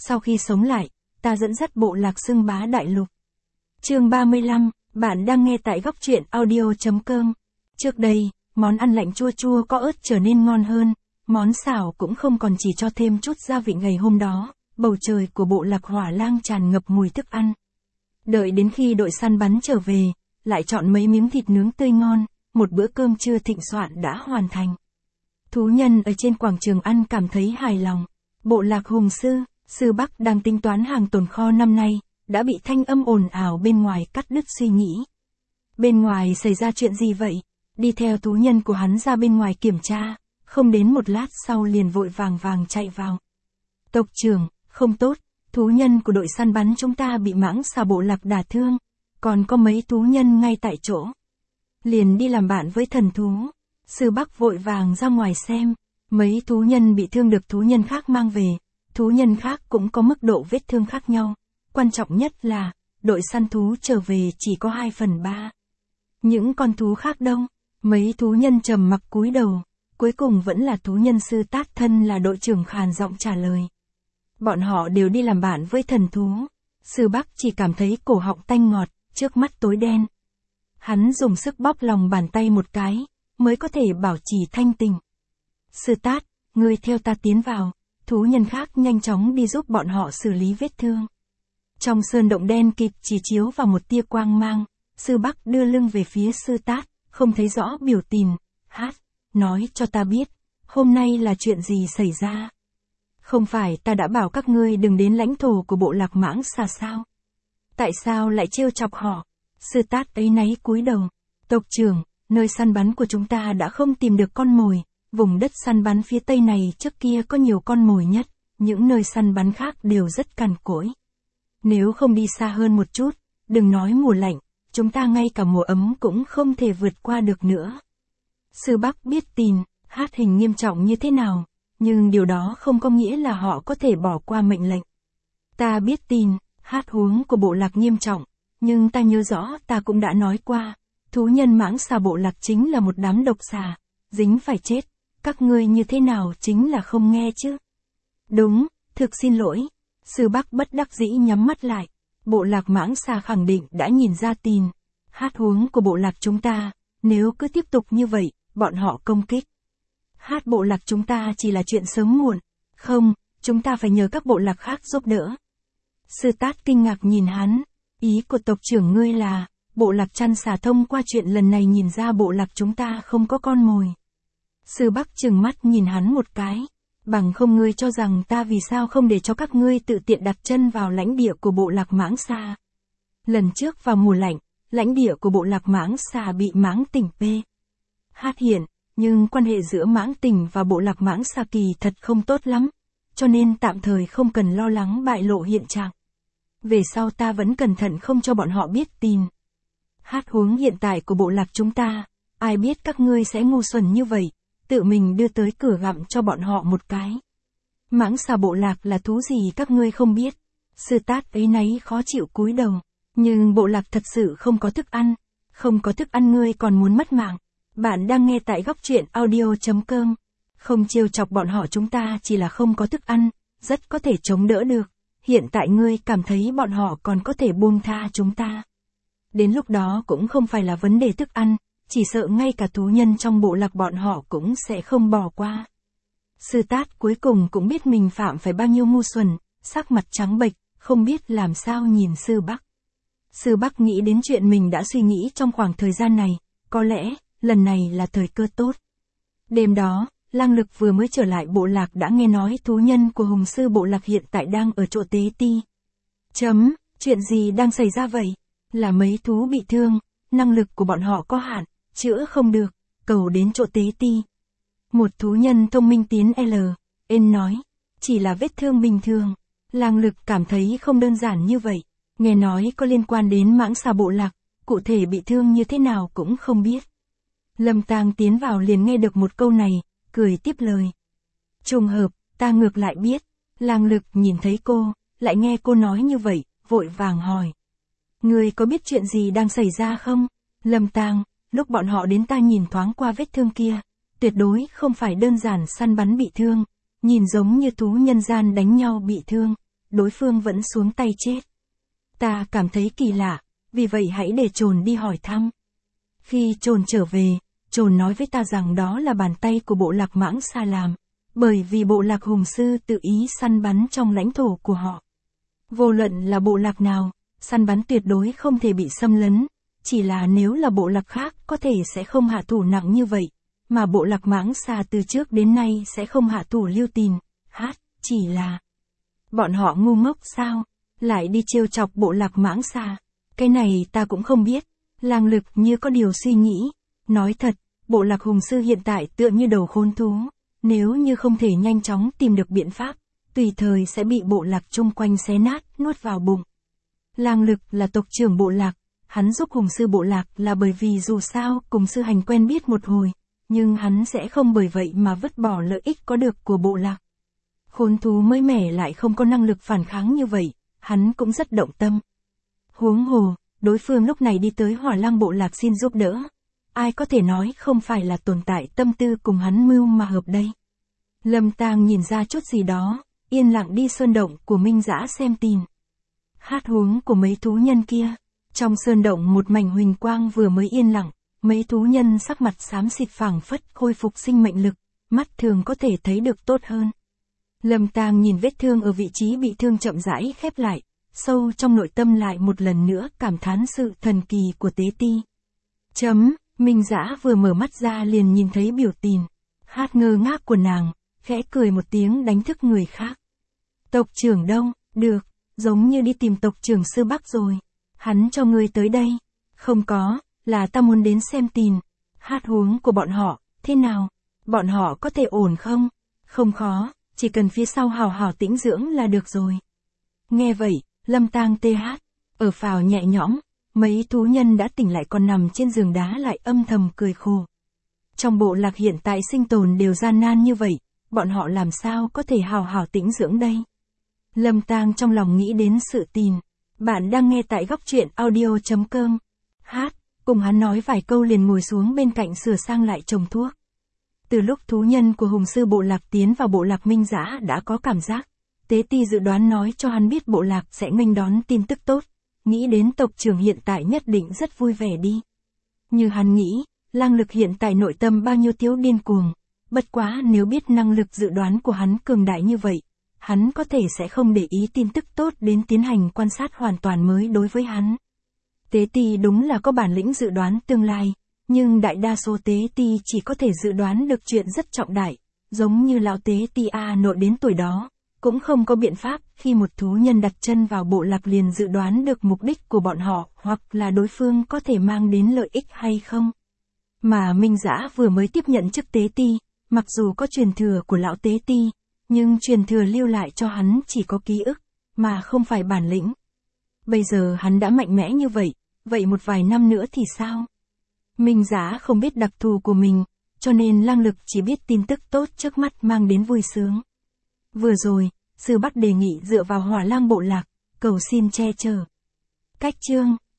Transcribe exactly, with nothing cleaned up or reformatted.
Sau khi sống lại, ta dẫn dắt bộ lạc xưng bá đại lục. Chương ba mươi lăm, bạn đang nghe tại góc truyện audio chấm com. Trước đây, món ăn lạnh chua chua có ớt trở nên ngon hơn, món xào cũng không còn chỉ cho thêm chút gia vị. Ngày hôm đó, bầu trời của bộ lạc Hỏa Lang tràn ngập mùi thức ăn. Đợi đến khi đội săn bắn trở về, lại chọn mấy miếng thịt nướng tươi ngon, một bữa cơm trưa thịnh soạn đã hoàn thành. Thú nhân ở trên quảng trường ăn cảm thấy hài lòng. Bộ lạc Hùng Sư, Sư Bắc đang tính toán hàng tồn kho năm nay, đã bị thanh âm ồn ào bên ngoài cắt đứt suy nghĩ. Bên ngoài xảy ra chuyện gì vậy? Đi theo thú nhân của hắn ra bên ngoài kiểm tra, không đến một lát sau liền vội vàng vàng chạy vào. Tộc trưởng, không tốt, thú nhân của đội săn bắn chúng ta bị mãng xà bộ lạc đả thương, còn có mấy thú nhân ngay tại chỗ. Liền đi làm bạn với thần thú. Sư Bắc vội vàng ra ngoài xem, mấy thú nhân bị thương được thú nhân khác mang về, thú nhân khác cũng có mức độ vết thương khác nhau. Quan trọng nhất là, đội săn thú trở về chỉ có hai phần ba. Những con thú khác đâu? Mấy thú nhân trầm mặc cúi đầu, cuối cùng vẫn là thú nhân Sư Tát thân là đội trưởng khàn giọng trả lời. Bọn họ đều đi làm bạn với thần thú. Sư Bắc chỉ cảm thấy cổ họng tanh ngọt, trước mắt tối đen. Hắn dùng sức bóp lòng bàn tay một cái, mới có thể bảo trì thanh tình. Sư Tát, ngươi theo ta tiến vào, thú nhân khác nhanh chóng đi giúp bọn họ xử lý vết thương. Trong sơn động đen kịt chỉ chiếu vào một tia quang mang, Sư Bắc đưa lưng về phía Sư Tát, không thấy rõ biểu tình. Hát, nói cho ta biết, hôm nay là chuyện gì xảy ra? Không phải ta đã bảo các ngươi đừng đến lãnh thổ của bộ lạc mãng xà sao? Tại sao lại trêu chọc họ? Sư Tát ấy náy cúi đầu. Tộc trưởng, nơi săn bắn của chúng ta đã không tìm được con mồi, vùng đất săn bắn phía tây này trước kia có nhiều con mồi nhất, những nơi săn bắn khác đều rất cằn cỗi. Nếu không đi xa hơn một chút, đừng nói mùa lạnh, chúng ta ngay cả mùa ấm cũng không thể vượt qua được nữa. Sư Bắc biết tin, Hát hình nghiêm trọng như thế nào, nhưng điều đó không có nghĩa là họ có thể bỏ qua mệnh lệnh. Ta biết tin, Hát huống của bộ lạc nghiêm trọng, nhưng ta nhớ rõ ta cũng đã nói qua, thú nhân mãng xà bộ lạc chính là một đám độc xà, dính phải chết, các ngươi như thế nào chính là không nghe chứ. Đúng, thực xin lỗi. Sư Bắc bất đắc dĩ nhắm mắt lại, bộ lạc mãng xà khẳng định đã nhìn ra tin, Hát huống của bộ lạc chúng ta, nếu cứ tiếp tục như vậy, bọn họ công kích. Hát bộ lạc chúng ta chỉ là chuyện sớm muộn, không, chúng ta phải nhờ các bộ lạc khác giúp đỡ. Sư Tát kinh ngạc nhìn hắn, ý của tộc trưởng ngươi là, bộ lạc chăn xà thông qua chuyện lần này nhìn ra bộ lạc chúng ta không có con mồi. Sư Bắc trừng mắt nhìn hắn một cái, bằng không ngươi cho rằng ta vì sao không để cho các ngươi tự tiện đặt chân vào lãnh địa của bộ lạc mãng xà. Lần trước vào mùa lạnh, lãnh địa của bộ lạc mãng xà bị mãng tỉnh P. Hát hiện, nhưng quan hệ giữa mãng tỉnh và bộ lạc mãng xà kỳ thật không tốt lắm, cho nên tạm thời không cần lo lắng bại lộ hiện trạng. Về sau ta vẫn cẩn thận không cho bọn họ biết tin. Hát huống hiện tại của bộ lạc chúng ta, ai biết các ngươi sẽ ngu xuẩn như vậy, tự mình đưa tới cửa gặm cho bọn họ một cái. Mãng xà bộ lạc là thú gì các ngươi không biết. Sư Tát ấy náy khó chịu cúi đầu, nhưng bộ lạc thật sự không có thức ăn, không có thức ăn ngươi còn muốn mất mạng. Bạn đang nghe tại góc truyện audio chấm com. Không trêu chọc bọn họ chúng ta chỉ là không có thức ăn, rất có thể chống đỡ được. Hiện tại ngươi cảm thấy bọn họ còn có thể buông tha chúng ta. Đến lúc đó cũng không phải là vấn đề thức ăn, chỉ sợ ngay cả thú nhân trong bộ lạc bọn họ cũng sẽ không bỏ qua. Sư Tát cuối cùng cũng biết mình phạm phải bao nhiêu ngu xuẩn, sắc mặt trắng bệch, không biết làm sao nhìn Sư Bắc. Sư Bắc nghĩ đến chuyện mình đã suy nghĩ trong khoảng thời gian này, có lẽ, lần này là thời cơ tốt. Đêm đó, Lang Lực vừa mới trở lại bộ lạc đã nghe nói thú nhân của Hùng Sư bộ lạc hiện tại đang ở chỗ Tế Ti. Chấm, chuyện gì đang xảy ra vậy? Là mấy thú bị thương, năng lực của bọn họ có hạn, chữa không được, cầu đến chỗ Tế Ti. Một thú nhân thông minh tiến L, N nói, chỉ là vết thương bình thường. Lang Lực cảm thấy không đơn giản như vậy, nghe nói có liên quan đến mãng xà bộ lạc, cụ thể bị thương như thế nào cũng không biết. Lâm Tang tiến vào liền nghe được một câu này, cười tiếp lời. Trùng hợp, ta ngược lại biết. Lang Lực nhìn thấy cô, lại nghe cô nói như vậy, vội vàng hỏi. Ngươi có biết chuyện gì đang xảy ra không? Lâm Tang, lúc bọn họ đến ta nhìn thoáng qua vết thương kia, tuyệt đối không phải đơn giản săn bắn bị thương, nhìn giống như thú nhân gian đánh nhau bị thương, đối phương vẫn xuống tay chết. Ta cảm thấy kỳ lạ, vì vậy hãy để Trồn đi hỏi thăm. Khi Trồn trở về, Trồn nói với ta rằng đó là bàn tay của bộ lạc Mãng Xa làm, bởi vì bộ lạc Hùng Sư tự ý săn bắn trong lãnh thổ của họ. Vô luận là bộ lạc nào, săn bắn tuyệt đối không thể bị xâm lấn, chỉ là nếu là bộ lạc khác có thể sẽ không hạ thủ nặng như vậy, mà bộ lạc Mãng Xa từ trước đến nay sẽ không hạ thủ lưu tình, hát, chỉ là... Bọn họ ngu ngốc sao, lại đi trêu chọc bộ lạc Mãng Xa, cái này ta cũng không biết. Lang Lực như có điều suy nghĩ, nói thật, bộ lạc Hùng Sư hiện tại tựa như đầu khốn thú, nếu như không thể nhanh chóng tìm được biện pháp, tùy thời sẽ bị bộ lạc chung quanh xé nát, nuốt vào bụng. Lang Lực là tộc trưởng bộ lạc, hắn giúp Hùng Sư bộ lạc là bởi vì dù sao cùng sư hành quen biết một hồi, nhưng hắn sẽ không bởi vậy mà vứt bỏ lợi ích có được của bộ lạc. Khốn thú mới mẻ lại không có năng lực phản kháng như vậy, hắn cũng rất động tâm. Huống hồ, đối phương lúc này đi tới Hỏa Lang bộ lạc xin giúp đỡ. Ai có thể nói không phải là tồn tại tâm tư cùng hắn mưu mà hợp đây. Lâm Tang nhìn ra chút gì đó, yên lặng đi sơn động của Minh Dã xem tin. Hát huống của mấy thú nhân kia. Trong sơn động một mảnh huỳnh quang vừa mới yên lặng, mấy thú nhân sắc mặt xám xịt phảng phất khôi phục sinh mệnh lực, mắt thường có thể thấy được tốt hơn. Lâm Tang nhìn vết thương ở vị trí bị thương chậm rãi khép lại, sâu trong nội tâm lại một lần nữa cảm thán sự thần kỳ của Tế Ti. Chấm, Minh Dã vừa mở mắt ra liền nhìn thấy biểu tình, hát ngơ ngác của nàng, khẽ cười một tiếng đánh thức người khác. Tộc trưởng đâu, được, giống như đi tìm tộc trưởng Sư Bắc rồi. Hắn cho ngươi tới đây. Không có, là ta muốn đến xem tin. Hát huống của bọn họ, thế nào? Bọn họ có thể ổn không? Không khó, chỉ cần phía sau hào hào tĩnh dưỡng là được rồi. Nghe vậy, Lâm Tang tê hát, ở phào nhẹ nhõm, mấy thú nhân đã tỉnh lại còn nằm trên giường đá lại âm thầm cười khổ. Trong bộ lạc hiện tại sinh tồn đều gian nan như vậy, bọn họ làm sao có thể hào hào tĩnh dưỡng đây? Lâm Tang trong lòng nghĩ đến sự tin. Bạn đang nghe tại góc truyện audio chấm com. Hát, cùng hắn nói vài câu liền ngồi xuống bên cạnh sửa sang lại trồng thuốc. Từ lúc thú nhân của Hùng Sư bộ lạc tiến vào bộ lạc Minh Dã đã có cảm giác. Tế Ti dự đoán nói cho hắn biết bộ lạc sẽ nghênh đón tin tức tốt. Nghĩ đến tộc trưởng hiện tại nhất định rất vui vẻ đi. Như hắn nghĩ, Lang Lực hiện tại nội tâm bao nhiêu thiếu điên cuồng. Bất quá nếu biết năng lực dự đoán của hắn cường đại như vậy, hắn có thể sẽ không để ý tin tức tốt đến tiến hành quan sát hoàn toàn mới đối với hắn. Tế Ti đúng là có bản lĩnh dự đoán tương lai, nhưng đại đa số Tế Ti chỉ có thể dự đoán được chuyện rất trọng đại, giống như lão Tế Ti A nội đến tuổi đó, cũng không có biện pháp khi một thú nhân đặt chân vào bộ lạc liền dự đoán được mục đích của bọn họ hoặc là đối phương có thể mang đến lợi ích hay không. Mà Minh Dã vừa mới tiếp nhận chức Tế Ti, mặc dù có truyền thừa của lão Tế Ti, nhưng truyền thừa lưu lại cho hắn chỉ có ký ức, mà không phải bản lĩnh. Bây giờ hắn đã mạnh mẽ như vậy, vậy một vài năm nữa thì sao? Minh Dã không biết đặc thù của mình, cho nên Lang Lực chỉ biết tin tức tốt trước mắt mang đến vui sướng. Vừa rồi, Sư Bắc đề nghị dựa vào Hỏa Lang bộ lạc, cầu xin che chở. Cách chương